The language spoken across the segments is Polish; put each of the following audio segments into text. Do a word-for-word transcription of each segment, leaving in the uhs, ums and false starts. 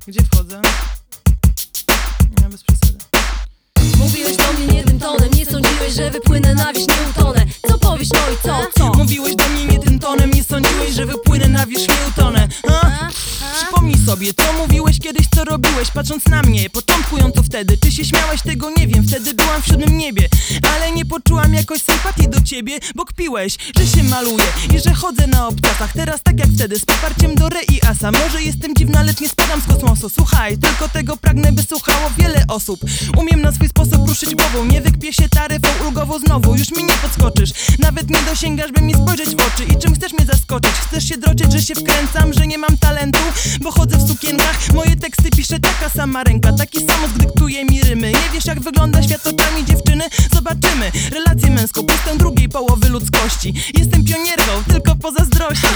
Gdzie wchodzę? Nie, bez przesady. Mówiłeś do mnie nie tym tonem, nie sądziłeś, że wypłynę na wierzch, nie utonę. Co powiesz, no i co? co? Mówiłeś do mnie nie tym tonem, nie sądziłeś, że wypłynę na wierzch, nie utonę. A? Przypomnij sobie, co mówiłeś kiedyś, co robiłeś, patrząc na mnie, początkując to wtedy. Czy się śmiałeś, tego nie wiem, wtedy byłam w siódmym niebie. Ale nie poczułam jakoś sympatii do ciebie, bo kpiłeś, że się maluję i że chodzę na obcasach. Teraz tak jak wtedy, z poparciem do re i asa. Może jestem dziwna, lecz nie spadam z kosmosu. Słuchaj, tylko tego pragnę, by słuchało wiele osób. Umiem na swój sposób ruszyć głową, nie wykpię się taryfą ulgowo znowu. Już mi nie podskoczysz, nawet nie dosięgasz, by mi spojrzeć w oczy. I czym chcesz mnie zaskoczyć? Chcesz się droczyć, że się wkręcam, że nie mam talentu? Bo chodzę w sukienkach, moje teksty pisze taka sama ręka. Taki samo dyktuje mi rymy. Nie wiesz, jak wygląda świat oczami dziewczyny? Zobaczymy relację męską, pustę drugiej połowy ludzkości. Jestem pionierką, tylko po zazdrości.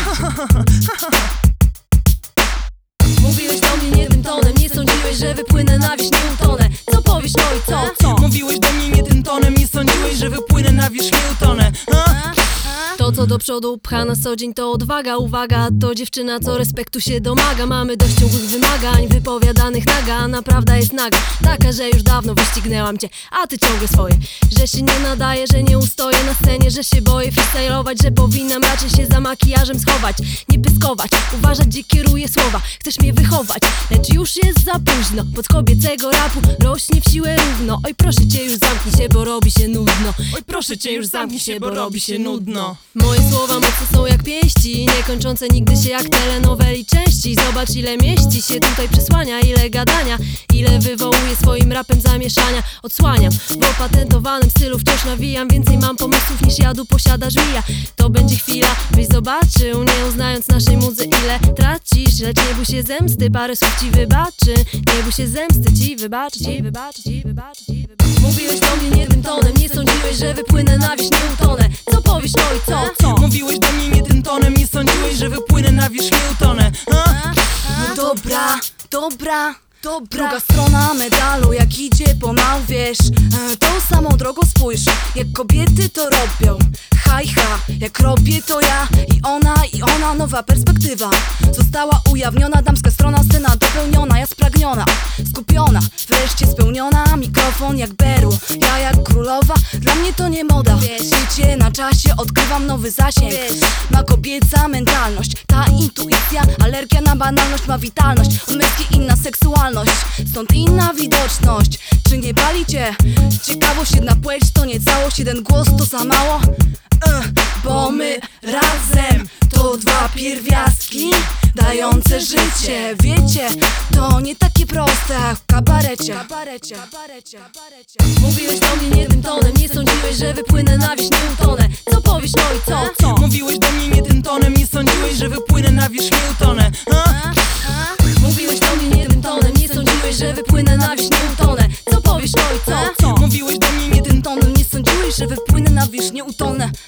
Mówiłeś do mnie nie tym tonem, nie sądziłeś, że wypłynę na wierzch, nie utonę. Co powiesz, no i co? co? Mówiłeś do mnie nie tym tonem, nie sądziłeś, że wypłynę na wierzch, nie utonę. A? To, co do przodu pcha na co dzień, to odwaga, uwaga. To dziewczyna, co respektu się domaga. Mamy dość ciągłych wymagań, wypowiadanych naga. A naprawdę jest naga, taka, że już dawno wyścignęłam cię, a ty ciągle swoje. Że się nie nadaje, że nie ustoję na scenie, że się boję freestylować, że powinnam raczej się za makijażem schować. Nie pyskować, uważać, gdzie kieruję słowa. Chcesz mnie wychować, lecz już jest za późno. Pod kobiecego rapu rośnie w siłę równo. Oj, proszę cię, już zamknij się, bo robi się nudno. Oj, proszę cię, już zamknij się, bo robi się nudno. Moje słowa mocno są jak pięści, niekończące nigdy się jak telenoweli części. Zobacz, ile mieści się tutaj przesłania, ile gadania, ile wywołuje swoim rapem zamieszania. Odsłaniam, w opatentowanym stylu wciąż nawijam. Więcej mam pomysłów niż jadu posiada żmija. To będzie chwila, byś zobaczył, nie uznając naszej muzy, ile tracisz. Lecz nie bój się zemsty, parę słów ci wybaczy. Nie bój się zemsty, ci wybaczy, ci wybaczy, ci wybaczy, ci wybaczy. Mówiłeś do mnie nie tym tonem, nie sądziłeś, że wypłynę na wierzch, nie utonę. Co powiesz, no i co? co? Mówiłeś do mnie nie tym tonem, nie sądziłeś, że wypłynę na wierzch, nie utonę. A? No dobra, dobra, dobra. Druga strona medalu, jak idzie pomału, wiesz, e, tą samą drogą spójrz, jak kobiety to robią. Haj, ha, jak robię to ja i ona, i ona, nowa perspektywa została ujawniona, damska strona, scena dopełniona, ja spragniona, skupiona, wreszcie spełniona, mikrofon jak berło, ja jak królowa, dla mnie to nie moda, życie na czasie, odkrywam nowy zasięg, ma kobieca mentalność, ta intuicja, alergia na banalność, ma witalność, od męskiej inna seksualność, stąd inna widoczność. Czy nie pali cię? Ciekawość, jedna płeć to nie całość, jeden głos to za mało? Uh, bo my razem to dwa pierwiastki dające życie. Wiecie, to nie takie proste jak w kabarecie. kabarecie, kabarecie, kabarecie. Mówiłeś do mnie nie tym tonem, nie sądziłeś, że wypłynę na wierzch, nie utonę. Co powiesz, no i co? co? Mówiłeś do mnie nie tym tonem, nie sądziłeś, że wypłynę na wierzch, nie utonę. A? Mówiłeś do mnie nie tym tonem, nie sądziłeś, że wypłynę na wierzch, nie utonę. Co powiesz, no i co? Mówiłeś do mnie nie tym tonem, Tonem nie sądziłeś, że wypłynę na wierzch, nie utonę.